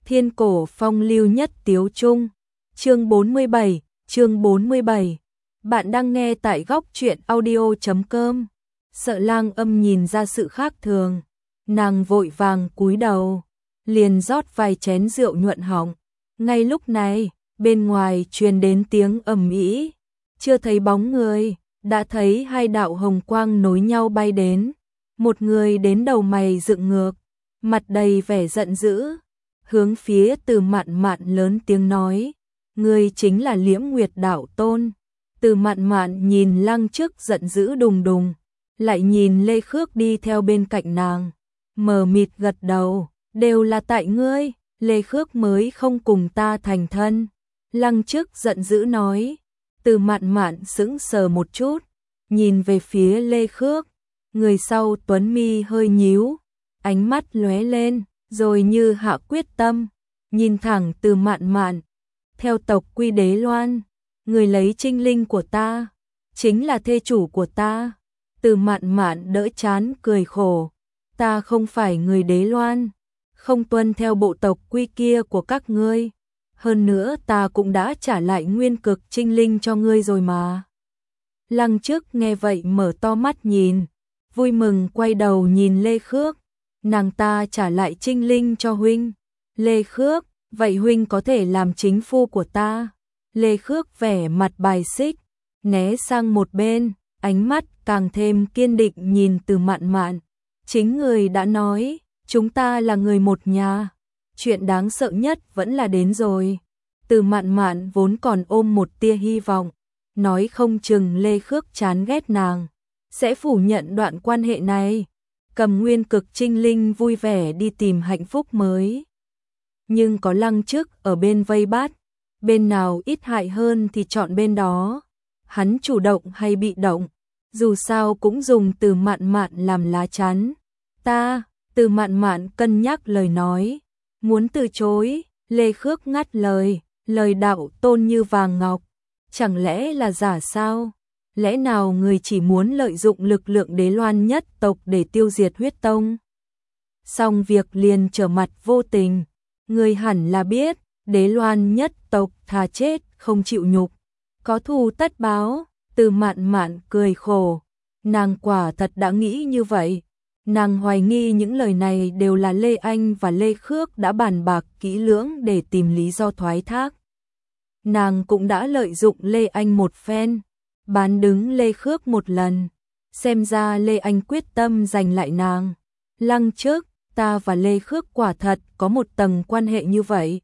Thiên cổ phong lưu nhất tiếu trung. Chương 47, chương 47. Bạn đang nghe tại góc truyện audio.com. Sợ Lang Âm nhìn ra sự khác thường, nàng vội vàng cúi đầu, liền rót vài chén rượu nhuận họng. Ngay lúc này, bên ngoài truyền đến tiếng ầm ĩ, chưa thấy bóng người, đã thấy hai đạo hồng quang nối nhau bay đến. Một người đến đầu mày dựng ngược, mặt đầy vẻ giận dữ, hướng phía Từ Mạn Mạn lớn tiếng nói: "Ngươi chính là Liễm Nguyệt đạo tôn." Từ Mạn Mạn nhìn Lăng Trước giận dữ đùng đùng, lại nhìn Lê Khước đi theo bên cạnh nàng, mờ mịt gật đầu: "Đều là tại ngươi, Lê Khước mới không cùng ta thành thân." Lăng Trước giận dữ nói. Từ Mạn Mạn sững sờ một chút, nhìn về phía Lê Khước, người sau tuấn mi hơi nhíu, ánh mắt lóe lên, rồi như hạ quyết tâm, nhìn thẳng Từ Mạn Mạn: "Theo tộc quy Đế Loan, người lấy trinh linh của ta, chính là thê chủ của ta." Từ Mạn Mạn đỡ chán cười khổ: "Ta không phải người Đế Loan, không tuân theo bộ tộc quy kia của các ngươi. Hơn nữa ta cũng đã trả lại nguyên cực trinh linh cho ngươi rồi mà." Lăng Trước nghe vậy mở to mắt nhìn, vui mừng quay đầu nhìn Lê Khước: "Nàng ta trả lại trinh linh cho huynh." Lê Khước: "Vậy huynh có thể làm chính phu của ta." Lê Khước vẻ mặt bài xích, né sang một bên, ánh mắt càng thêm kiên định nhìn Từ Mạn Mạn: "Chính người đã nói, chúng ta là người một nhà. Chuyện đáng sợ nhất vẫn là đến rồi." Từ Mạn Mạn vốn còn ôm một tia hy vọng, nói không chừng Lê Khước chán ghét nàng, sẽ phủ nhận đoạn quan hệ này, cầm nguyên cực trinh linh vui vẻ đi tìm hạnh phúc mới. Nhưng có Lăng Trước ở bên vây bắt, bên nào ít hại hơn thì chọn bên đó. Hắn chủ động hay bị động, dù sao cũng dùng Từ Mạn Mạn làm lá chắn. Từ Mạn Mạn cân nhắc lời nói, muốn từ chối. Lê Khước ngắt lời: "Lời đạo tôn như vàng ngọc, chẳng lẽ là giả sao? Lẽ nào người chỉ muốn lợi dụng lực lượng Đế Loan nhất tộc để tiêu diệt huyết tông? Xong việc liền trở mặt vô tình. Người hẳn là biết, Đế Loan nhất tộc thà chết không chịu nhục, có thù tất báo." Từ Mạn Mạn cười khổ, nàng quả thật đã nghĩ như vậy. Nàng hoài nghi những lời này đều là Lê Anh và Lê Khước đã bàn bạc kỹ lưỡng để tìm lý do thoái thác. Nàng cũng đã lợi dụng Lê Anh một phen, bán đứng Lê Khước một lần. Xem ra Lê Anh quyết tâm giành lại nàng. "Lăng Trước, ta và Lê Khước quả thật có một tầng quan hệ như vậy."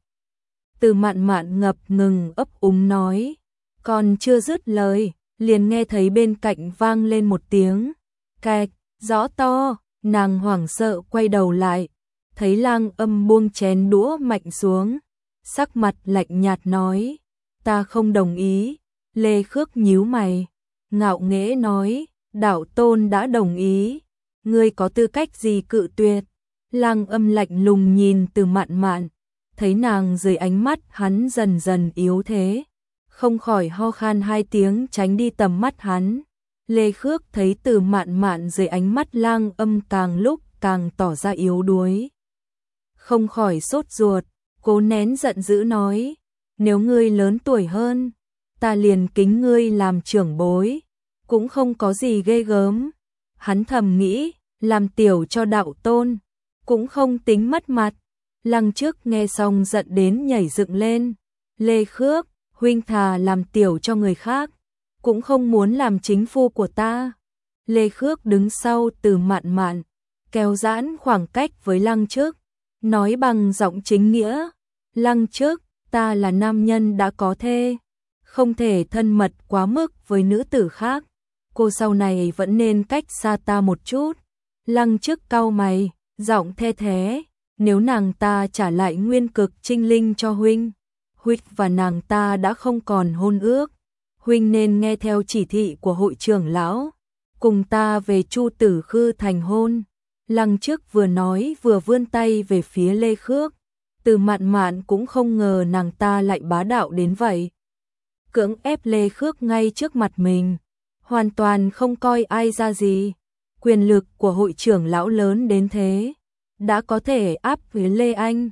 Từ Mạn Mạn ngập ngừng ấp úng nói. Còn chưa dứt lời, liền nghe thấy bên cạnh vang lên một tiếng cạch, rõ to. Nàng hoảng sợ quay đầu lại, thấy Lang Âm buông chén đũa mạnh xuống, sắc mặt lạnh nhạt nói: "Ta không đồng ý." Lê Khước nhíu mày, ngạo nghễ nói: "Đạo tôn đã đồng ý, ngươi có tư cách gì cự tuyệt?" Lang Âm lạnh lùng nhìn Từ Mạn Mạn, thấy nàng dưới ánh mắt hắn dần dần yếu thế, không khỏi ho khan hai tiếng tránh đi tầm mắt hắn. Lê Khước thấy Từ Mạn Mạn dưới ánh mắt Lang Âm càng lúc càng tỏ ra yếu đuối, không khỏi sốt ruột, cố nén giận dữ nói: "Nếu ngươi lớn tuổi hơn, ta liền kính ngươi làm trưởng bối, cũng không có gì ghê gớm." Hắn thầm nghĩ, làm tiểu cho đạo tôn, cũng không tính mất mặt. Lăng Trước nghe xong giận đến nhảy dựng lên: "Lê Khước, huynh thà làm tiểu cho người khác, cũng không muốn làm chính phu của ta." Lê Khước đứng sau Từ Mạn Mạn, kéo giãn khoảng cách với Lăng Trước, nói bằng giọng chính nghĩa: "Lăng Trước, ta là nam nhân đã có thê, không thể thân mật quá mức với nữ tử khác. Cô sau này vẫn nên cách xa ta một chút." Lăng Trước cau mày, giọng the thế: "Nếu nàng ta trả lại nguyên cực trinh linh cho huynh, huynh và nàng ta đã không còn hôn ước. Huynh nên nghe theo chỉ thị của hội trưởng lão, cùng ta về Chu Tử Khư thành hôn." Lăng Trước vừa nói vừa vươn tay về phía Lê Khước. Từ Mạn Mạn cũng không ngờ nàng ta lại bá đạo đến vậy, cưỡng ép Lê Khước ngay trước mặt mình, hoàn toàn không coi ai ra gì. Quyền lực của hội trưởng lão lớn đến thế, đã có thể áp với Lê Anh,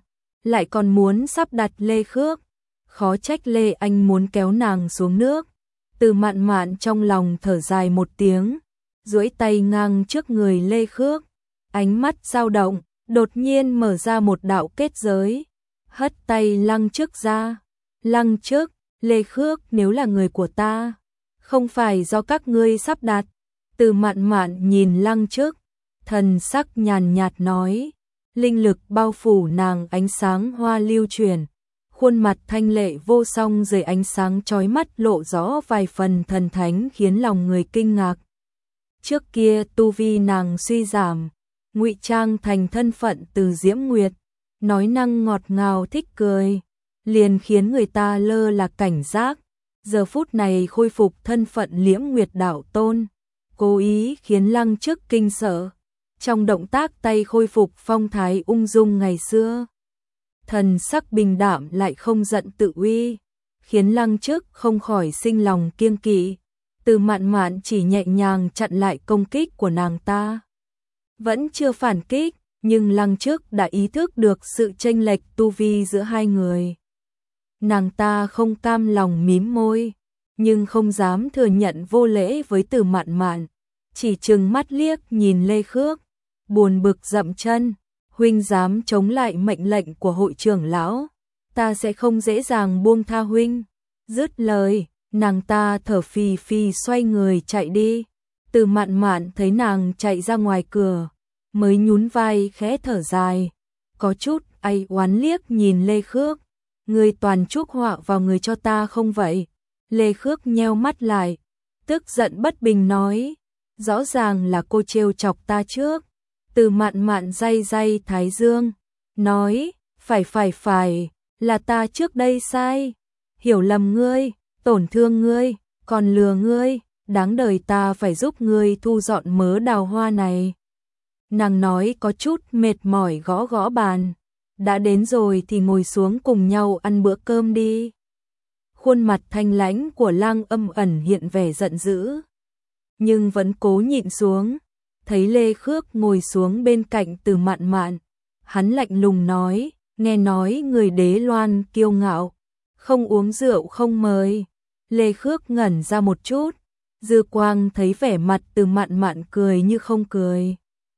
lại còn muốn sắp đặt Lê Khước. Khó trách Lê Anh muốn kéo nàng xuống nước. Từ Mạn Mạn trong lòng thở dài một tiếng, duỗi tay ngang trước người Lê Khước, ánh mắt dao động, đột nhiên mở ra một đạo kết giới, hất tay Lăng Trước ra. Lăng Trước, Lê Khước nếu là người của ta, không phải do các ngươi sắp đặt. Từ Mạn Mạn nhìn Lăng Trước, thần sắc nhàn nhạt nói, linh lực bao phủ nàng, ánh sáng hoa lưu chuyển, khuôn mặt thanh lệ vô song dưới ánh sáng chói mắt lộ rõ vài phần thần thánh khiến lòng người kinh ngạc. Trước kia tu vi nàng suy giảm, ngụy trang thành thân phận Từ Diễm Nguyệt, nói năng ngọt ngào thích cười, liền khiến người ta lơ là cảnh giác. Giờ phút này khôi phục thân phận Liễm Nguyệt đạo tôn, cố ý khiến Lăng Trước kinh sợ. Trong động tác tay khôi phục phong thái ung dung ngày xưa, thần sắc bình đạm lại không giận tự uy, khiến Lăng Trước không khỏi sinh lòng kiêng kỵ. Từ Mạn Mạn chỉ nhẹ nhàng chặn lại công kích của nàng ta, vẫn chưa phản kích, nhưng Lăng Trước đã ý thức được sự chênh lệch tu vi giữa hai người. Nàng ta không cam lòng mím môi, nhưng không dám thừa nhận vô lễ với Từ Mạn Mạn, chỉ trừng mắt liếc nhìn Lê Khước, buồn bực dậm chân, huynh dám chống lại mệnh lệnh của hội trưởng lão, ta sẽ không dễ dàng buông tha huynh. Dứt lời, nàng ta thở phì phì xoay người chạy đi. Từ Mạn Mạn thấy nàng chạy ra ngoài cửa, mới nhún vai khẽ thở dài, có chút áy oán liếc nhìn Lê Khước, ngươi toàn chuốc họa vào người cho ta không vậy? Lê Khước nheo mắt lại, tức giận bất bình nói, rõ ràng là cô trêu chọc ta trước. Từ Mạn Mạn day day thái dương, nói, phải, là ta trước đây sai, hiểu lầm ngươi, tổn thương ngươi, còn lừa ngươi, đáng đời ta phải giúp ngươi thu dọn mớ đào hoa này. Nàng nói có chút mệt mỏi gõ gõ bàn, đã đến rồi thì ngồi xuống cùng nhau ăn bữa cơm đi. Khuôn mặt thanh lãnh của Lang Âm ẩn hiện vẻ giận dữ, nhưng vẫn cố nhịn xuống. Thấy Lê Khước ngồi xuống bên cạnh Từ Mạn Mạn, hắn lạnh lùng nói, nghe nói người Đế Loan kiêu ngạo, không uống rượu không mời. Lê Khước ngẩn ra một chút, dư quang thấy vẻ mặt Từ Mạn Mạn cười như không cười,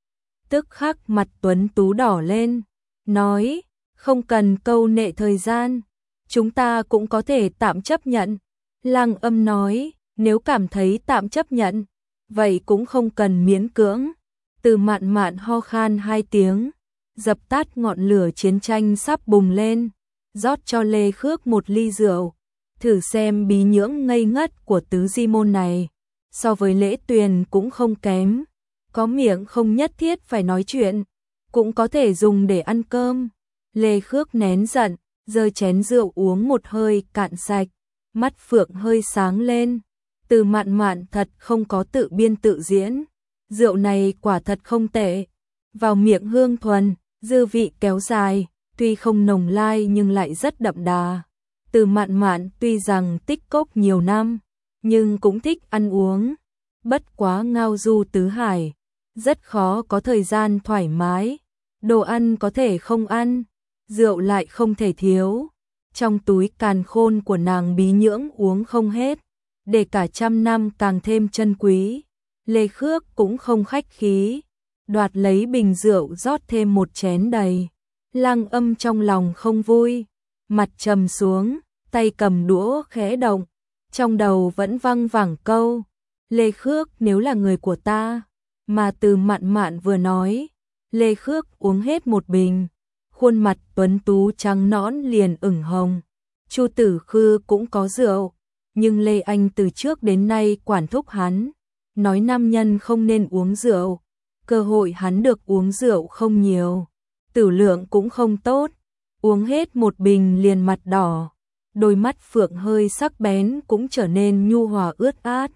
tức khắc mặt tuấn tú đỏ lên, nói, không cần câu nệ thời gian, chúng ta cũng có thể tạm chấp nhận. Lang Âm nói, nếu cảm thấy tạm chấp nhận, vậy cũng không cần miễn cưỡng. Từ Mạn Mạn ho khan hai tiếng, dập tắt ngọn lửa chiến tranh sắp bùng lên, rót cho Lê Khước một ly rượu, thử xem bí nhưỡng ngây ngất của Tứ Di Môn này, so với Lễ Tuyền cũng không kém, có miệng không nhất thiết phải nói chuyện, cũng có thể dùng để ăn cơm. Lê Khước nén giận, giơ chén rượu uống một hơi cạn sạch, mắt phượng hơi sáng lên. Từ Mạn Mạn thật không có tự biên tự diễn, rượu này quả thật không tệ, vào miệng hương thuần, dư vị kéo dài, tuy không nồng lai nhưng lại rất đậm đà. Từ Mạn Mạn tuy rằng tích cốc nhiều năm, nhưng cũng thích ăn uống, bất quá ngao du tứ hải, rất khó có thời gian thoải mái, đồ ăn có thể không ăn, rượu lại không thể thiếu. Trong túi càn khôn của nàng bí nhưỡng uống không hết, để cả trăm năm càng thêm chân quý. Lê Khước cũng không khách khí, đoạt lấy bình rượu rót thêm một chén đầy. Lang Âm trong lòng không vui, mặt trầm xuống, tay cầm đũa khẽ động, trong đầu vẫn văng vẳng câu, Lê Khước nếu là người của ta, mà Từ Mạn Mạn vừa nói. Lê Khước uống hết một bình, khuôn mặt tuấn tú trắng nõn liền ửng hồng. Chu Tử Khư cũng có rượu, nhưng Lê Anh từ trước đến nay quản thúc hắn, nói nam nhân không nên uống rượu, cơ hội hắn được uống rượu không nhiều, tử lượng cũng không tốt, uống hết một bình liền mặt đỏ, đôi mắt phượng hơi sắc bén cũng trở nên nhu hòa ướt át.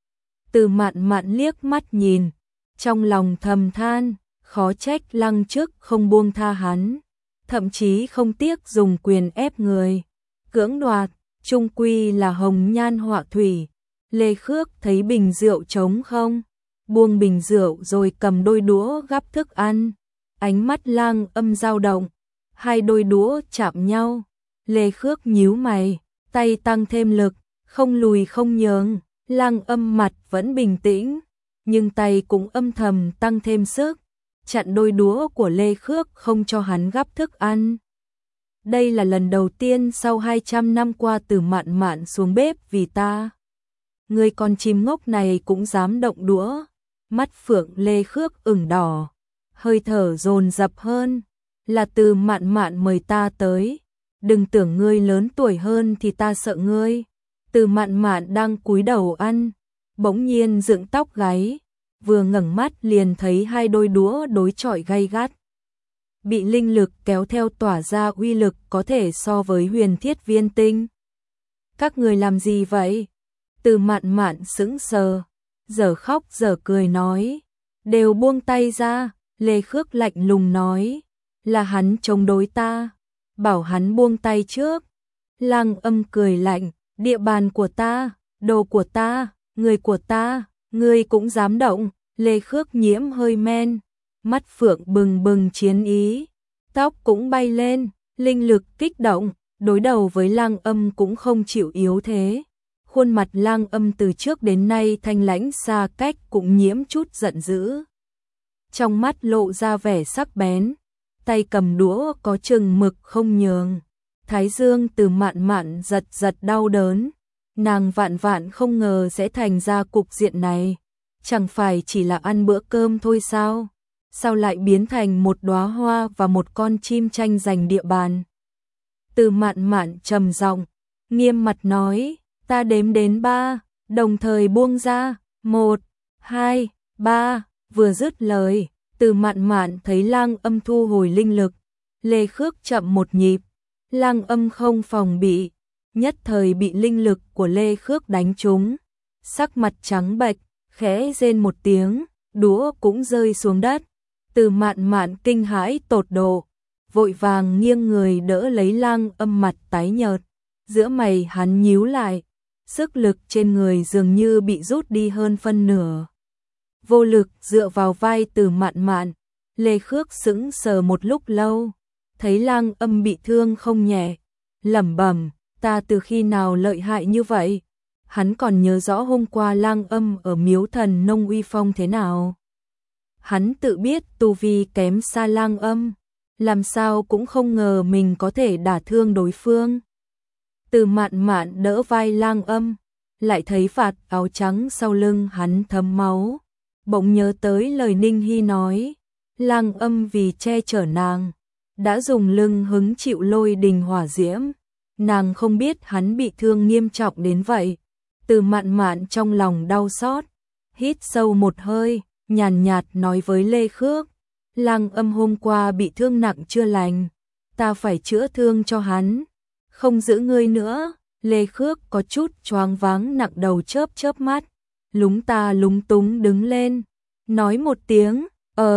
Từ Mạn Mạn liếc mắt nhìn, trong lòng thầm than, khó trách Lăng Trước không buông tha hắn, thậm chí không tiếc dùng quyền ép người, cưỡng đoạt, chung quy là hồng nhan họa thủy. Lê Khước thấy bình rượu trống không, buông bình rượu rồi cầm đôi đũa gắp thức ăn, ánh mắt Lang Âm dao động, Hai đôi đũa chạm nhau, Lê Khước nhíu mày, tay tăng thêm lực, không lùi không nhường. Lăng Âm mặt vẫn bình tĩnh, nhưng tay cũng âm thầm tăng thêm sức, chặn đôi đũa của Lê Khước không cho hắn gắp thức ăn. Đây là lần đầu tiên sau 200 năm qua Từ Mạn Mạn xuống bếp vì ta. Người con chim ngốc này cũng dám động đũa. Mắt phượng Lê Khước ửng đỏ, hơi thở dồn dập hơn. Là Từ Mạn Mạn mời ta tới. Đừng tưởng ngươi lớn tuổi hơn thì ta sợ ngươi. Từ Mạn Mạn đang cúi đầu ăn, bỗng nhiên dựng tóc gáy, vừa ngẩng mắt liền thấy hai đôi đũa đối chọi gay gắt. Bị linh lực kéo theo tỏa ra uy lực có thể so với huyền thiết viên tinh. Các người làm gì vậy? Từ Mạn Mạn sững sờ, giờ khóc giờ cười nói. Đều buông tay ra, Lê Khước lạnh lùng nói. Là hắn chống đối ta, bảo hắn buông tay trước. Lăng Âm cười lạnh, địa bàn của ta, đồ của ta, người của ta, ngươi cũng dám động. Lê Khước nhiễm hơi men, mắt phượng bừng bừng chiến ý, tóc cũng bay lên, linh lực kích động, đối đầu với Lăng Âm cũng không chịu yếu thế. Khuôn mặt Lăng Âm từ trước đến nay thanh lãnh xa cách cũng nhiễm chút giận dữ. Trong mắt lộ ra vẻ sắc bén, tay cầm đũa có chừng mực không nhường. Thái dương Từ Mạn Mạn giật giật đau đớn, nàng vạn vạn không ngờ sẽ thành ra cục diện này. Chẳng phải chỉ là ăn bữa cơm thôi sao? Sao lại biến thành một đóa hoa và một con chim tranh giành địa bàn? Từ Mạn Mạn trầm giọng, nghiêm mặt nói, ta đếm đến 3, đồng thời buông ra, 1, 2, 3, vừa dứt lời, Từ Mạn Mạn thấy Lăng Âm thu hồi linh lực, Lê Khước chậm một nhịp, Lăng Âm không phòng bị, nhất thời bị linh lực của Lê Khước đánh trúng, sắc mặt trắng bệch, khẽ rên một tiếng, đũa cũng rơi xuống đất. Từ Mạn Mạn kinh hãi tột độ, vội vàng nghiêng người đỡ lấy Lăng Âm mặt tái nhợt, giữa mày hắn nhíu lại, sức lực trên người dường như bị rút đi hơn phân nửa. Vô lực dựa vào vai Từ Mạn Mạn, Lê Khước sững sờ một lúc lâu, thấy Lăng Âm bị thương không nhẹ, lẩm bẩm, ta từ khi nào lợi hại như vậy? Hắn còn nhớ rõ hôm qua Lăng Âm ở Miếu Thần Nông uy phong thế nào. Hắn tự biết tu vi kém xa Lăng Âm, làm sao cũng không ngờ mình có thể đả thương đối phương. Từ Mạn Mạn đỡ vai Lăng Âm, lại thấy vạt áo trắng sau lưng hắn thấm máu, bỗng nhớ tới lời Ninh Hy nói, Lăng Âm vì che chở nàng, đã dùng lưng hứng chịu lôi đình hỏa diễm, nàng không biết hắn bị thương nghiêm trọng đến vậy. Từ Mạn Mạn trong lòng đau xót, hít sâu một hơi, nhàn nhạt nói với Lê Khước, Lăng Âm hôm qua bị thương nặng chưa lành, ta phải chữa thương cho hắn, không giữ ngươi nữa. Lê Khước có chút choáng váng nặng đầu chớp chớp mắt, lúng ta lúng túng đứng lên, nói một tiếng,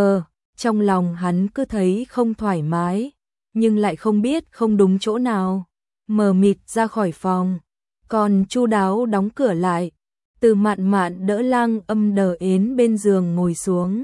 trong lòng hắn cứ thấy không thoải mái, nhưng lại không biết không đúng chỗ nào, mờ mịt ra khỏi phòng. Còn chu đáo đóng cửa lại, Từ Mạn Mạn đỡ Lăng Âm đờ ến bên giường ngồi xuống,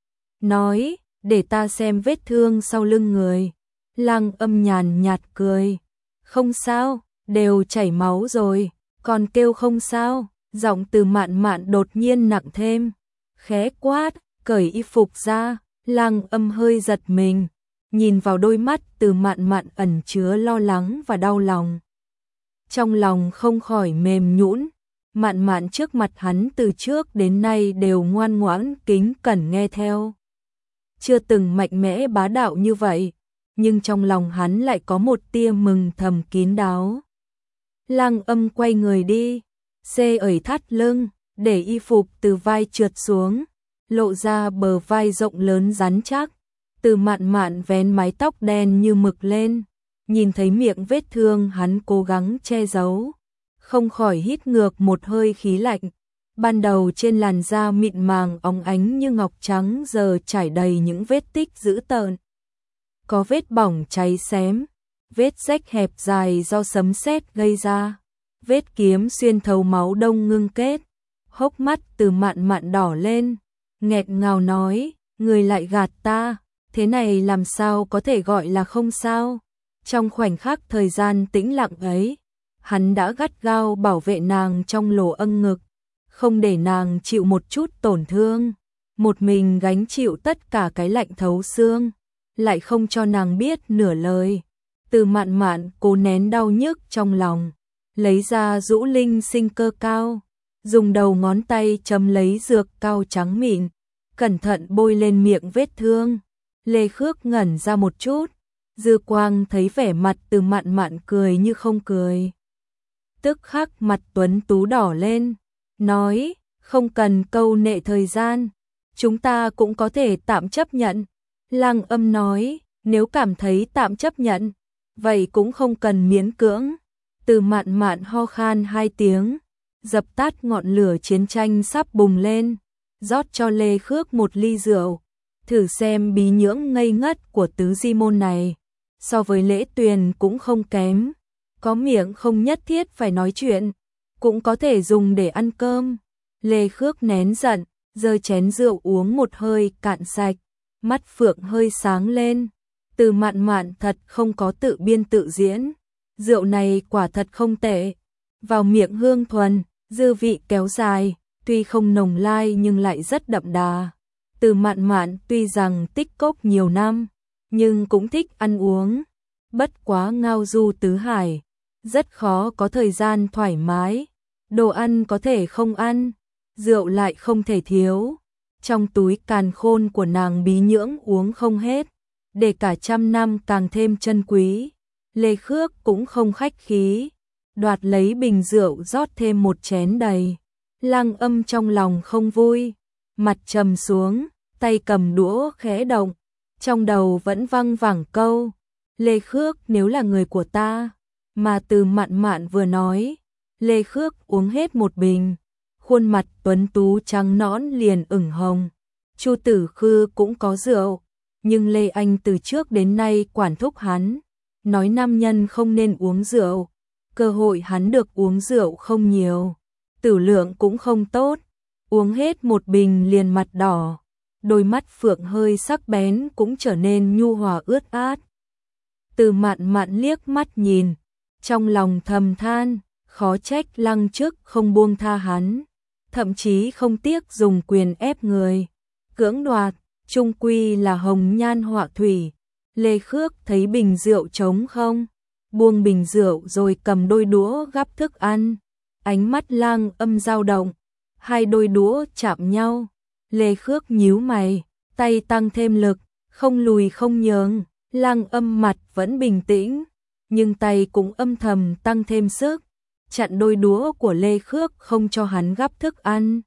nói, để ta xem vết thương sau lưng người. Lăng Âm nhàn nhạt cười, không sao, đều chảy máu rồi, còn kêu không sao. Giọng Từ Mạn Mạn đột nhiên nặng thêm, khẽ quát, cởi y phục ra. Lăng Âm hơi giật mình, nhìn vào đôi mắt Từ Mạn Mạn ẩn chứa lo lắng và đau lòng. Trong lòng không khỏi mềm nhũn, Mạn Mạn trước mặt hắn từ trước đến nay đều ngoan ngoãn kính cẩn nghe theo. Chưa từng mạnh mẽ bá đạo như vậy, nhưng trong lòng hắn lại có một tia mừng thầm kín đáo. Lăng Âm quay người đi, xê ẩy thắt lưng, để y phục từ vai trượt xuống, lộ ra bờ vai rộng lớn rắn chắc. Từ Mạn Mạn vén mái tóc đen như mực lên, nhìn thấy miệng vết thương hắn cố gắng che giấu, không khỏi hít ngược một hơi khí lạnh. Ban đầu trên làn da mịn màng óng ánh như ngọc trắng giờ trải đầy những vết tích dữ tợn. Có vết bỏng cháy xém, vết rách hẹp dài do sấm sét gây ra, vết kiếm xuyên thấu máu đông ngưng kết. Hốc mắt Từ Mạn Mạn đỏ lên, nghẹn ngào nói, người lại gạt ta, Thế này làm sao có thể gọi là không sao? Trong khoảnh khắc thời gian tĩnh lặng ấy, hắn đã gắt gao bảo vệ nàng trong lỗ âng ngực, không để nàng chịu một chút tổn thương, một mình gánh chịu tất cả cái lạnh thấu xương, lại không cho nàng biết nửa lời. Từ Mạn Mạn cố nén đau nhức trong lòng, lấy ra rũ linh sinh cơ cao, dùng đầu ngón tay chấm lấy dược cao trắng mịn, cẩn thận bôi lên miệng vết thương. Lê Khước ngẩn ra một chút, dư quang thấy vẻ mặt Từ Mạn Mạn cười như không cười. Tức khắc mặt tuấn tú đỏ lên, nói, không cần câu nệ thời gian, chúng ta cũng có thể tạm chấp nhận. Lăng Âm nói, nếu cảm thấy tạm chấp nhận, vậy cũng không cần miễn cưỡng. Từ Mạn Mạn ho khan 2 tiếng, dập tắt ngọn lửa chiến tranh sắp bùng lên, rót cho Lê Khước một ly rượu, thử xem bí nhưỡng ngây ngất của tứ di môn này, so với Lễ Tuyền cũng không kém, có miệng không nhất thiết phải nói chuyện, cũng có thể dùng để ăn cơm. Lê Khước nén giận, giơ chén rượu uống một hơi cạn sạch, mắt phượng hơi sáng lên. Từ Mạn Mạn thật không có tự biên tự diễn, rượu này quả thật không tệ, vào miệng hương thuần, dư vị kéo dài, tuy không nồng lai nhưng lại rất đậm đà. Từ Mạn Mạn tuy rằng tích cốc nhiều năm, nhưng cũng thích ăn uống, bất quá ngao du tứ hải, rất khó có thời gian thoải mái, đồ ăn có thể không ăn, rượu lại không thể thiếu. Trong túi càn khôn của nàng bí nhưỡng uống không hết, để cả 100 năm càng thêm chân quý. Lê Khước cũng không khách khí, đoạt lấy bình rượu rót thêm một chén đầy. Lăng Âm trong lòng không vui, mặt trầm xuống, tay cầm đũa khẽ động, trong đầu vẫn văng vẳng câu, Lê Khước nếu là người của ta, mà Từ Mạn Mạn vừa nói. Lê Khước uống hết một bình, khuôn mặt tuấn tú trắng nõn liền ửng hồng. Chu Tử Khư cũng có rượu, nhưng Lê Anh từ trước đến nay quản thúc hắn, nói nam nhân không nên uống rượu, cơ hội hắn được uống rượu không nhiều, tử lượng cũng không tốt, uống hết một bình liền mặt đỏ, đôi mắt phượng hơi sắc bén cũng trở nên nhu hòa ướt át. Từ Mạn Mạn liếc mắt nhìn, trong lòng thầm than, khó trách Lăng Chức không buông tha hắn, thậm chí không tiếc dùng quyền ép người, cưỡng đoạt, chung quy là hồng nhan họa thủy. Lê Khước thấy bình rượu trống không, buông bình rượu rồi cầm đôi đũa gắp thức ăn, ánh mắt Lăng Âm dao động, hai đôi đũa chạm nhau. Lê Khước nhíu mày, tay tăng thêm lực, không lùi không nhường. Lăng Âm mặt vẫn bình tĩnh, nhưng tay cũng âm thầm tăng thêm sức, chặn đôi đũa của Lê Khước không cho hắn gắp thức ăn.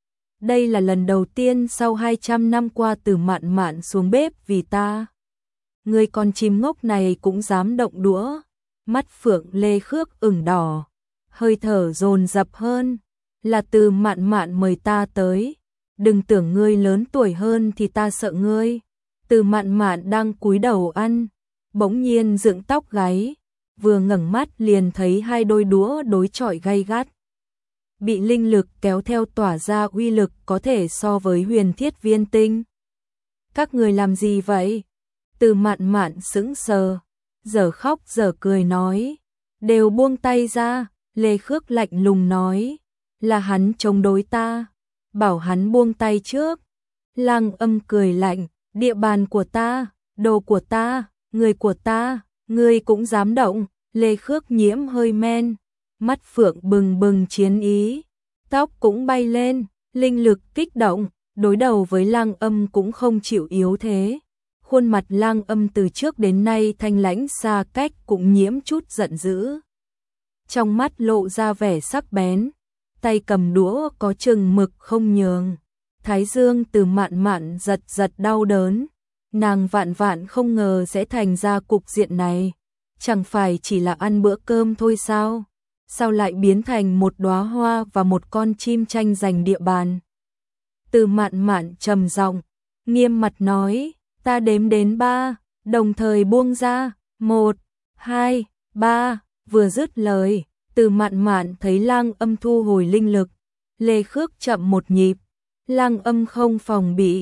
Đây là lần đầu tiên sau 200 năm qua Từ Mạn Mạn xuống bếp vì ta. Người con chim ngốc này cũng dám động đũa. Mắt phượng Lê Khước ửng đỏ, hơi thở dồn dập hơn. Là Từ Mạn Mạn mời ta tới, đừng tưởng ngươi lớn tuổi hơn thì ta sợ ngươi. Từ Mạn Mạn đang cúi đầu ăn, bỗng nhiên dựng tóc gáy, vừa ngẩng mắt liền thấy hai đôi đũa đối chọi gay gắt. Bị linh lực kéo theo tỏa ra uy lực có thể so với huyền thiết viên tinh. Các người làm gì vậy? Từ Mạn Mạn sững sờ, giờ khóc giờ cười nói, đều buông tay ra. Lê Khước lạnh lùng nói, là hắn chống đối ta, bảo hắn buông tay trước. Lăng Âm cười lạnh, địa bàn của ta, đồ của ta, người của ta, ngươi cũng dám động. Lê Khước nhiễm hơi men, mắt phượng bừng bừng chiến ý, tóc cũng bay lên, linh lực kích động, đối đầu với Lăng Âm cũng không chịu yếu thế. Khuôn mặt Lăng Âm từ trước đến nay thanh lãnh xa cách cũng nhiễm chút giận dữ. Trong mắt lộ ra vẻ sắc bén, tay cầm đũa có chừng mực không nhường. Thái dương Từ Mạn Mạn giật giật đau đớn, nàng vạn vạn không ngờ sẽ thành ra cục diện này. Chẳng phải chỉ là ăn bữa cơm thôi sao? Sao lại biến thành một đóa hoa và một con chim tranh giành địa bàn? Từ Mạn Mạn trầm giọng, nghiêm mặt nói, ta đếm đến 3, đồng thời buông ra, 1, 2, 3, vừa dứt lời, Từ Mạn Mạn thấy Lăng Âm thu hồi linh lực, Lê Khước chậm một nhịp, Lăng Âm không phòng bị,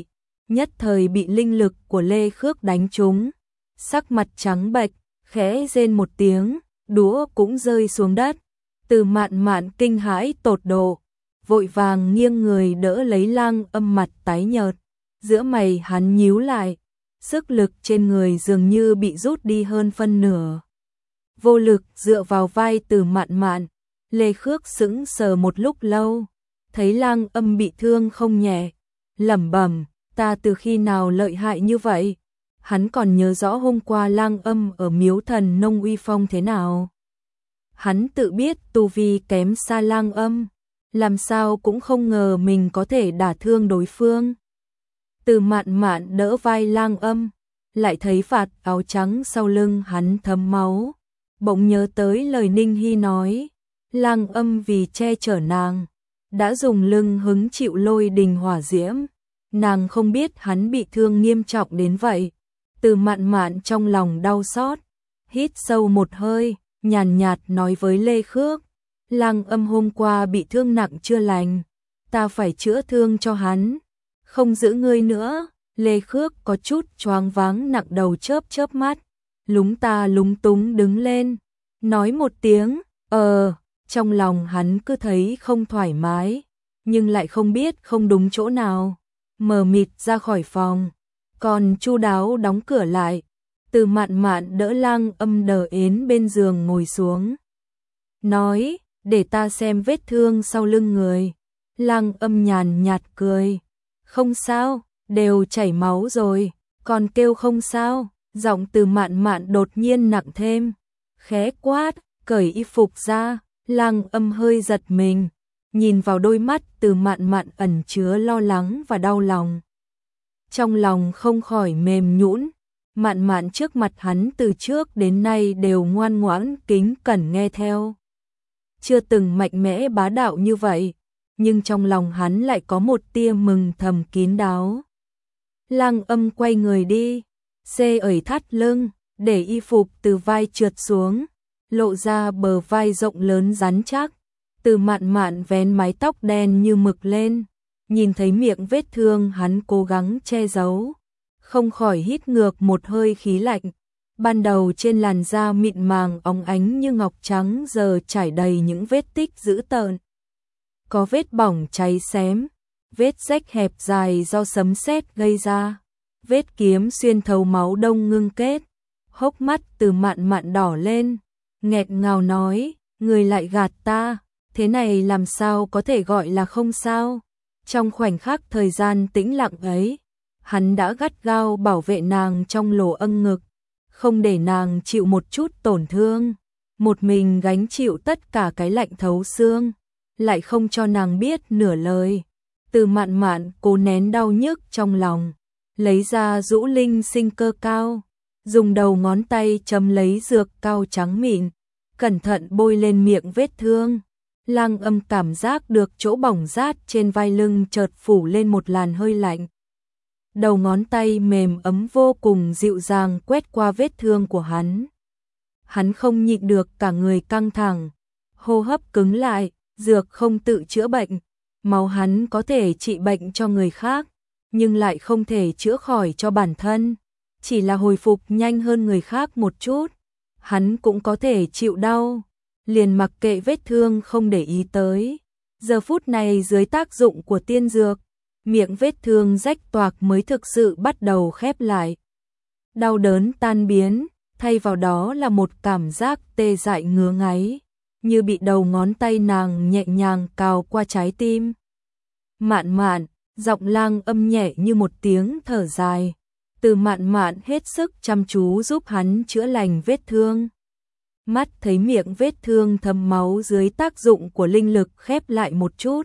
nhất thời bị linh lực của Lê Khước đánh trúng, sắc mặt trắng bệch, khẽ rên một tiếng, đũa cũng rơi xuống đất. Từ Mạn Mạn kinh hãi tột độ, vội vàng nghiêng người đỡ lấy Lang Âm mặt tái nhợt, giữa mày hắn nhíu lại, sức lực trên người dường như bị rút đi hơn phân nửa. Vô lực dựa vào vai Từ Mạn Mạn, Lê Khước sững sờ một lúc lâu, thấy Lang Âm bị thương không nhẹ, lẩm bẩm, ta từ khi nào lợi hại như vậy? Hắn còn nhớ rõ hôm qua Lang Âm ở Miếu Thần Nông uy phong thế nào. Hắn tự biết tu vi kém xa Lang Âm, làm sao cũng không ngờ mình có thể đả thương đối phương. Từ Mạn Mạn đỡ vai Lang Âm, lại thấy vạt áo trắng sau lưng hắn thấm máu, bỗng nhớ tới lời Ninh Hy nói, Lang Âm vì che chở nàng, đã dùng lưng hứng chịu lôi đình hỏa diễm, nàng không biết hắn bị thương nghiêm trọng đến vậy. Từ Mạn Mạn trong lòng đau xót, hít sâu một hơi, nhàn nhạt nói với Lê Khước, Lang Âm hôm qua bị thương nặng chưa lành, ta phải chữa thương cho hắn, không giữ ngươi nữa. Lê Khước có chút choáng váng nặng đầu chớp chớp mắt, lúng ta lúng túng đứng lên, nói một tiếng, trong lòng hắn cứ thấy không thoải mái, nhưng lại không biết không đúng chỗ nào, mờ mịt ra khỏi phòng, còn chu đáo đóng cửa lại. Từ Mạn Mạn đỡ Lang Âm đờ ến bên giường ngồi xuống, nói, để ta xem vết thương sau lưng người. Lang Âm nhàn nhạt cười, không sao, đều chảy máu rồi, còn kêu không sao. Giọng Từ Mạn Mạn đột nhiên nặng thêm, khẽ quát, cởi y phục ra. Lang Âm hơi giật mình, nhìn vào đôi mắt Từ Mạn Mạn ẩn chứa lo lắng và đau lòng. Trong lòng không khỏi mềm nhũn. Mạn Mạn trước mặt hắn từ trước đến nay đều ngoan ngoãn kính cẩn nghe theo, chưa từng mạnh mẽ bá đạo như vậy, nhưng trong lòng hắn lại có một tia mừng thầm kín đáo. Lang Âm quay người đi, xê ẩy thắt lưng, để y phục từ vai trượt xuống, lộ ra bờ vai rộng lớn rắn chắc. Từ Mạn Mạn vén mái tóc đen như mực lên, nhìn thấy miệng vết thương hắn cố gắng che giấu, không khỏi hít ngược một hơi khí lạnh. Ban đầu trên làn da mịn màng óng ánh như ngọc trắng giờ trải đầy những vết tích dữ tợn. Có vết bỏng cháy xém, vết rách hẹp dài do sấm sét gây ra, vết kiếm xuyên thấu máu đông ngưng kết. Hốc mắt Từ Mạn Mạn đỏ lên, nghẹt ngào nói, người lại gạt ta, thế này làm sao có thể gọi là không sao. Trong khoảnh khắc thời gian tĩnh lặng ấy, hắn đã gắt gao bảo vệ nàng trong lỗ âng ngực, không để nàng chịu một chút tổn thương, một mình gánh chịu tất cả cái lạnh thấu xương, lại không cho nàng biết nửa lời. Từ Mạn Mạn cố nén đau nhức trong lòng, lấy ra rũ linh sinh cơ cao, dùng đầu ngón tay chấm lấy dược cao trắng mịn, cẩn thận bôi lên miệng vết thương. Lang Âm cảm giác được chỗ bỏng rát trên vai lưng chợt phủ lên một làn hơi lạnh. Đầu ngón tay mềm ấm vô cùng dịu dàng quét qua vết thương của hắn. Hắn không nhịn được cả người căng thẳng, hô hấp cứng lại, dược không tự chữa bệnh, máu hắn có thể trị bệnh cho người khác, nhưng lại không thể chữa khỏi cho bản thân, chỉ là hồi phục nhanh hơn người khác một chút, hắn cũng có thể chịu đau, liền mặc kệ vết thương không để ý tới. Giờ phút này dưới tác dụng của tiên dược, miệng vết thương rách toạc mới thực sự bắt đầu khép lại. Đau đớn tan biến, thay vào đó là một cảm giác tê dại ngứa ngáy, như bị đầu ngón tay nàng nhẹ nhàng cào qua trái tim. Mạn Mạn, giọng Lang Âm nhẹ như một tiếng thở dài. Từ Mạn Mạn hết sức chăm chú giúp hắn chữa lành vết thương. Mắt thấy miệng vết thương thấm máu dưới tác dụng của linh lực khép lại một chút,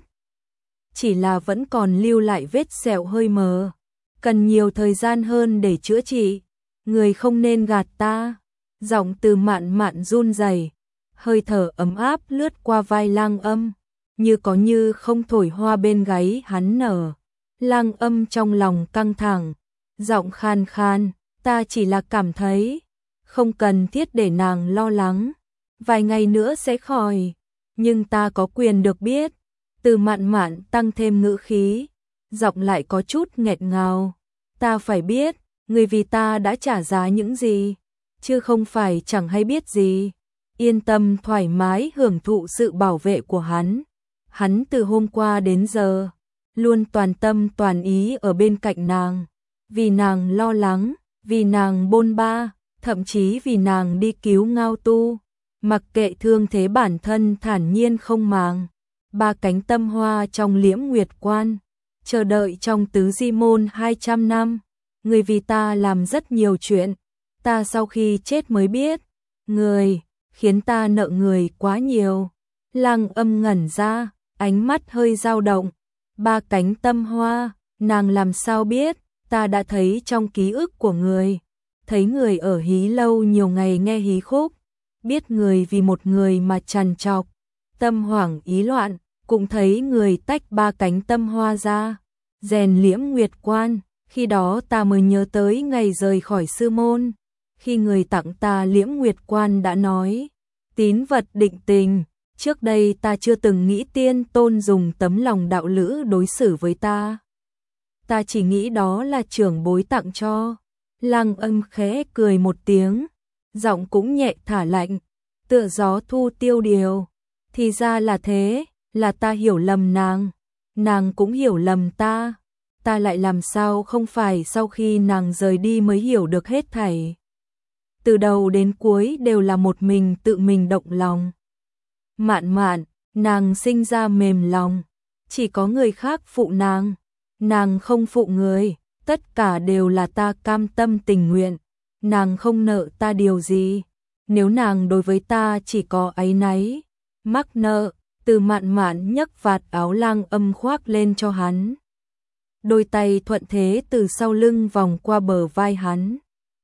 chỉ là vẫn còn lưu lại vết sẹo hơi mờ, cần nhiều thời gian hơn để chữa trị. Người không nên gạt ta. Giọng Từ Mạn Mạn run rẩy, hơi thở ấm áp lướt qua vai Lang Âm, như có như không thổi hoa bên gáy hắn nở. Lang Âm trong lòng căng thẳng, giọng khan khan, ta chỉ là cảm thấy không cần thiết để nàng lo lắng, vài ngày nữa sẽ khỏi, nhưng ta có quyền được biết. Từ Mạn Mạn tăng thêm ngữ khí, giọng lại có chút nghẹn ngào, ta phải biết, người vì ta đã trả giá những gì, chứ không phải chẳng hay biết gì. Yên tâm thoải mái hưởng thụ sự bảo vệ của hắn. Hắn từ hôm qua đến giờ, luôn toàn tâm toàn ý ở bên cạnh nàng. Vì nàng lo lắng, vì nàng bôn ba, thậm chí vì nàng đi cứu Ngao Tu. Mặc kệ thương thế bản thân thản nhiên không màng. 3 cánh tâm hoa trong Liễm Nguyệt Quan, chờ đợi trong tứ di môn 200 năm. Người vì ta làm rất nhiều chuyện, ta sau khi chết mới biết. Người, khiến ta nợ người quá nhiều. Lăng Âm ngẩn ra, ánh mắt hơi dao động. 3 cánh tâm hoa, nàng làm sao biết, ta đã thấy trong ký ức của người. Thấy người ở hí lâu nhiều ngày nghe hí khúc, biết người vì một người mà trằn trọc, tâm hoảng ý loạn, cũng thấy người tách 3 cánh tâm hoa ra, rèn Liễm Nguyệt Quan. Khi đó ta mới nhớ tới ngày rời khỏi sư môn. Khi người tặng ta Liễm Nguyệt Quan đã nói, tín vật định tình. Trước đây ta chưa từng nghĩ tiên tôn dùng tấm lòng đạo lữ đối xử với ta. Ta chỉ nghĩ đó là trưởng bối tặng cho. Lăng Âm khẽ cười một tiếng, giọng cũng nhẹ thả lạnh, tựa gió thu tiêu điều. Thì ra là thế, là ta hiểu lầm nàng. Nàng cũng hiểu lầm ta. Ta lại làm sao không phải sau khi nàng rời đi mới hiểu được hết thảy. Từ đầu đến cuối đều là một mình tự mình động lòng. Mạn Mạn, nàng sinh ra mềm lòng, chỉ có người khác phụ nàng. Nàng không phụ người, tất cả đều là ta cam tâm tình nguyện. Nàng không nợ ta điều gì. Nếu nàng đối với ta chỉ có áy náy, mắc nợ. Từ Mạn Mạn nhấc vạt áo Lăng Âm khoác lên cho hắn. Đôi tay thuận thế từ sau lưng vòng qua bờ vai hắn.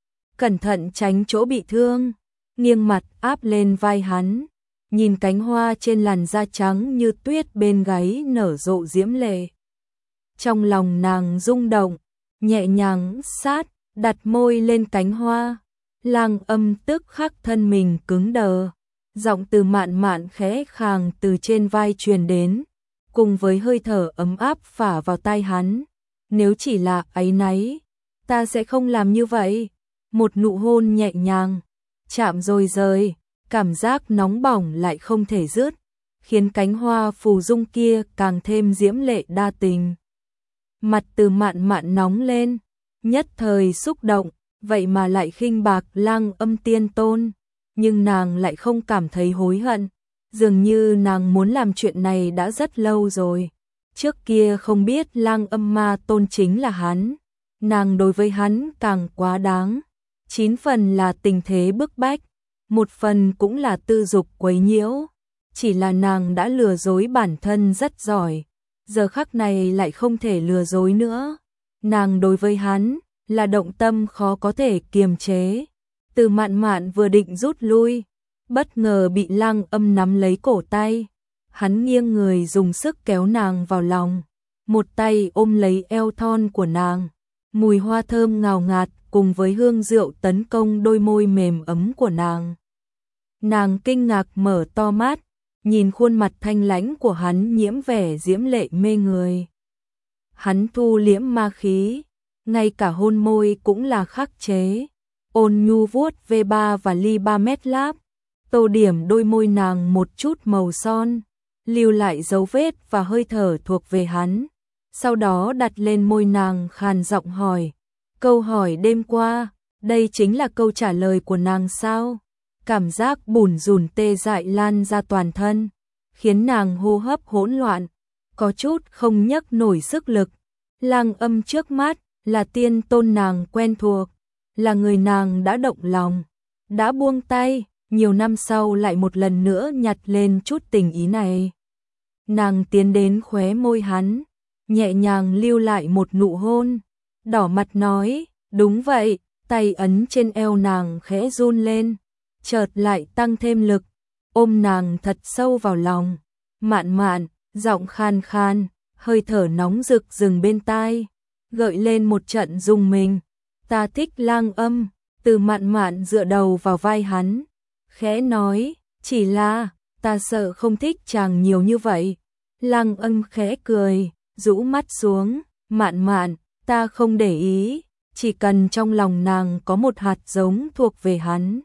Cẩn thận tránh chỗ bị thương, nghiêng mặt áp lên vai hắn. Nhìn cánh hoa trên làn da trắng như tuyết bên gáy nở rộ diễm lệ. Trong lòng nàng rung động, nhẹ nhàng sát, đặt môi lên cánh hoa. Lăng Âm tức khắc thân mình cứng đờ. Giọng từ Mạn Mạn khẽ khàng từ trên vai truyền đến, cùng với hơi thở ấm áp phả vào tai hắn. Nếu chỉ là áy náy, ta sẽ không làm như vậy. Một nụ hôn nhẹ nhàng, chạm rồi rời, cảm giác nóng bỏng lại không thể dứt, khiến cánh hoa phù dung kia càng thêm diễm lệ đa tình. Mặt từ Mạn Mạn nóng lên, nhất thời xúc động, vậy mà lại khinh bạc Lăng Âm tiên tôn. Nhưng nàng lại không cảm thấy hối hận, dường như nàng muốn làm chuyện này đã rất lâu rồi. Trước kia không biết Lăng Âm ma tôn chính là hắn, nàng đối với hắn càng quá đáng. 9 phần là tình thế bức bách, 1 phần cũng là tư dục quấy nhiễu. Chỉ là nàng đã lừa dối bản thân rất giỏi, giờ khắc này lại không thể lừa dối nữa. Nàng đối với hắn là động tâm khó có thể kiềm chế. Từ Mạn Mạn vừa định rút lui, bất ngờ bị Lăng Âm nắm lấy cổ tay. Hắn nghiêng người dùng sức kéo nàng vào lòng, một tay ôm lấy eo thon của nàng. Mùi hoa thơm ngào ngạt cùng với hương rượu tấn công đôi môi mềm ấm của nàng. Nàng kinh ngạc mở to mắt, nhìn khuôn mặt thanh lãnh của hắn nhiễm vẻ diễm lệ mê người. Hắn thu liễm ma khí, ngay cả hôn môi cũng là khắc chế. Ôn nhu vuốt V3 và ly 3 mét láp, tô điểm đôi môi nàng một chút màu son, lưu lại dấu vết và hơi thở thuộc về hắn. Sau đó đặt lên môi nàng khàn giọng hỏi, câu hỏi đêm qua, đây chính là câu trả lời của nàng sao? Cảm giác bủn rủn tê dại lan ra toàn thân, khiến nàng hô hấp hỗn loạn, có chút không nhấc nổi sức lực. Lăng Âm trước mắt là tiên tôn nàng quen thuộc, là người nàng đã động lòng, đã buông tay, nhiều năm sau lại một lần nữa nhặt lên chút tình ý này. Nàng tiến đến khóe môi hắn, nhẹ nhàng lưu lại một nụ hôn, đỏ mặt nói, đúng vậy, tay ấn trên eo nàng khẽ run lên, chợt lại tăng thêm lực, ôm nàng thật sâu vào lòng. Mạn Mạn, giọng khan khan, hơi thở nóng rực dừng bên tai, gợi lên một trận rung mình. Ta thích Lăng Âm. Từ Mạn Mạn dựa đầu vào vai hắn, khẽ nói, chỉ là ta sợ không thích chàng nhiều như vậy. Lăng Âm khẽ cười, rũ mắt xuống, Mạn Mạn, ta không để ý, chỉ cần trong lòng nàng có một hạt giống thuộc về hắn.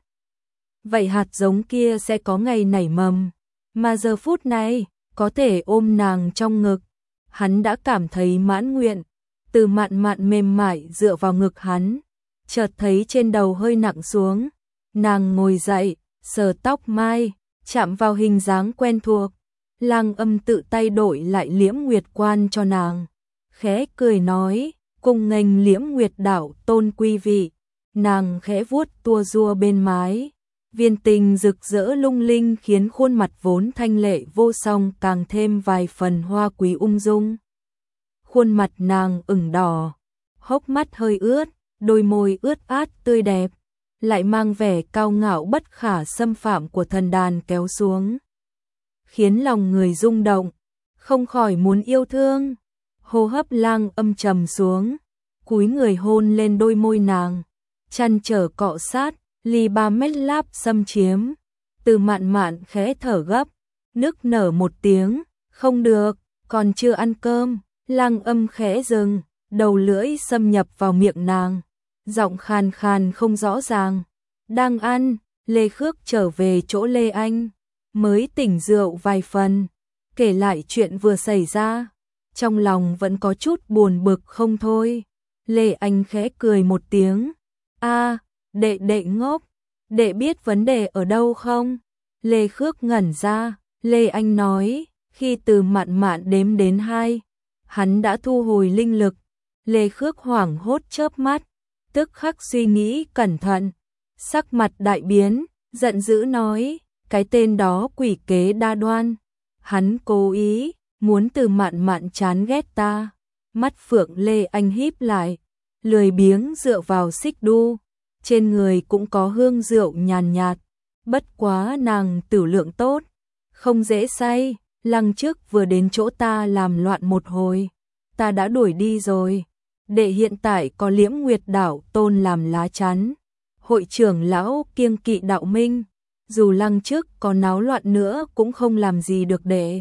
Vậy hạt giống kia sẽ có ngày nảy mầm, mà giờ phút này, có thể ôm nàng trong ngực. Hắn đã cảm thấy mãn nguyện, Từ Mạn Mạn mềm mại dựa vào ngực hắn, chợt thấy trên đầu hơi nặng xuống. Nàng ngồi dậy, sờ tóc mai, chạm vào hình dáng quen thuộc. Lang Âm tự tay đổi lại Liễm Nguyệt quan cho nàng, khẽ cười nói, cùng nghênh Liễm Nguyệt đạo tôn quý vị. Nàng khẽ vuốt tua rua bên mái, viên tình rực rỡ lung linh khiến khuôn mặt vốn thanh lệ vô song càng thêm vài phần hoa quý ung dung. Khuôn mặt nàng ửng đỏ, hốc mắt hơi ướt, đôi môi ướt át tươi đẹp, lại mang vẻ cao ngạo bất khả xâm phạm của thần đàn kéo xuống, khiến lòng người rung động, không khỏi muốn yêu thương. Hô hấp Lang Âm trầm xuống, cúi người hôn lên đôi môi nàng, chăn trở cọ sát, ly 3 mét láp xâm chiếm. Từ Mạn Mạn khẽ thở gấp, nức nở một tiếng, không được, còn chưa ăn cơm. Lang Âm khẽ dừng, đầu lưỡi xâm nhập vào miệng nàng, giọng khàn khàn không rõ ràng. Đang ăn, Lê Khước trở về chỗ Lê Anh, mới tỉnh rượu vài phần, kể lại chuyện vừa xảy ra, trong lòng vẫn có chút buồn bực không thôi. Lê Anh khẽ cười một tiếng, a, đệ ngốc, đệ biết vấn đề ở đâu không? Lê Khước ngẩn ra, Lê Anh nói, khi Từ Mạn Mạn đếm đến 2, hắn đã thu hồi linh lực. Lê Khước hoảng hốt chớp mắt, tức khắc suy nghĩ cẩn thận, sắc mặt đại biến, giận dữ nói, cái tên đó quỷ kế đa đoan, hắn cố ý muốn Từ Mạn Mạn chán ghét ta. Mắt phượng Lê Anh híp lại, lười biếng dựa vào xích đu, trên người cũng có hương rượu nhàn nhạt, bất quá nàng tử lượng tốt, không dễ say. Lăng trước vừa đến chỗ ta làm loạn một hồi, ta đã đuổi đi rồi. Đệ hiện tại có Liễm Nguyệt đạo tôn làm lá chắn, hội trưởng lão kiêng kỵ đạo minh, dù lăng trước có náo loạn nữa cũng không làm gì được đệ.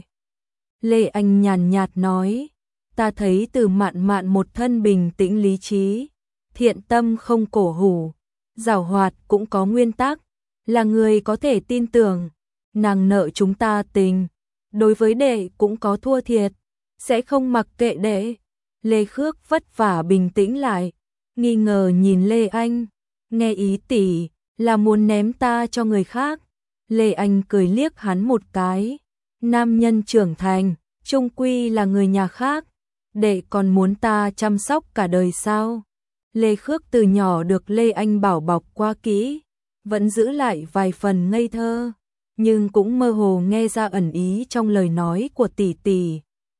Lê Anh nhàn nhạt nói, ta thấy Từ Mạn Mạn một thân bình tĩnh lý trí, thiện tâm không cổ hủ, giàu hoạt cũng có nguyên tắc, là người có thể tin tưởng. Nàng nợ chúng ta tình, đối với đệ cũng có thua thiệt, sẽ không mặc kệ đệ. Lê Khước vất vả bình tĩnh lại, nghi ngờ nhìn Lê Anh, nghe ý tỷ là muốn ném ta cho người khác. Lê Anh cười liếc hắn một cái, nam nhân trưởng thành, chung quy là người nhà khác, đệ còn muốn ta chăm sóc cả đời sao? Lê Khước từ nhỏ được Lê Anh bảo bọc qua kỹ, vẫn giữ lại vài phần ngây thơ, nhưng cũng mơ hồ nghe ra ẩn ý trong lời nói của tỷ tỷ.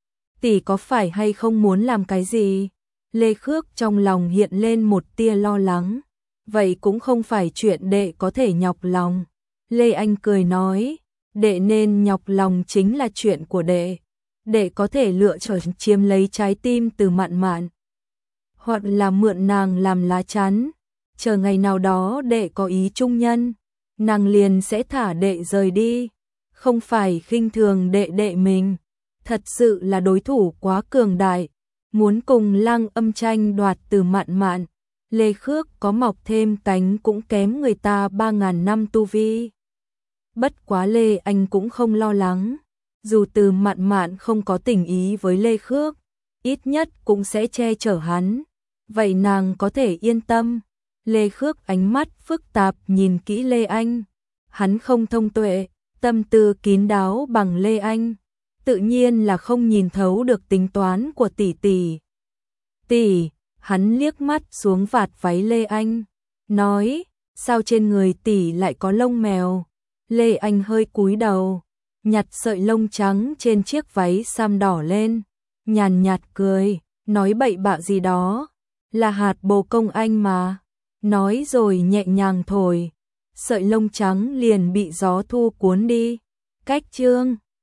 Tỷ có phải hay không muốn làm cái gì? Lê Khước trong lòng hiện lên một tia lo lắng, vậy cũng không phải chuyện đệ có thể nhọc lòng. Lê Anh cười nói, đệ nên nhọc lòng chính là chuyện của đệ. Đệ có thể lựa chọn chiếm lấy trái tim Từ Mạn Mạn, hoặc là mượn nàng làm lá chắn, chờ ngày nào đó đệ có ý chung nhân, nàng liền sẽ thả đệ rời đi. Không phải khinh thường đệ mình, thật sự là đối thủ quá cường đại, muốn cùng Lang Âm tranh đoạt Từ Mạn Mạn. Lê Khước có mọc thêm cánh cũng kém người ta 3.000 năm tu vi. Bất quá Lê Anh cũng không lo lắng, dù Từ Mạn Mạn không có tình ý với Lê Khước, ít nhất cũng sẽ che chở hắn, vậy nàng có thể yên tâm. Lê Khước ánh mắt phức tạp nhìn kỹ Lê Anh, hắn không thông tuệ, tâm tư kín đáo bằng Lê Anh, tự nhiên là không nhìn thấu được tính toán của tỷ tỷ. Tỷ, hắn liếc mắt xuống vạt váy Lê Anh, nói, sao trên người tỷ lại có lông mèo? Lê Anh hơi cúi đầu, nhặt sợi lông trắng trên chiếc váy sam đỏ lên, nhàn nhạt cười, nói bậy bạ gì đó, là hạt bồ công anh mà. Nói rồi nhẹ nhàng thổi, sợi lông trắng liền bị gió thu cuốn đi. Cách chương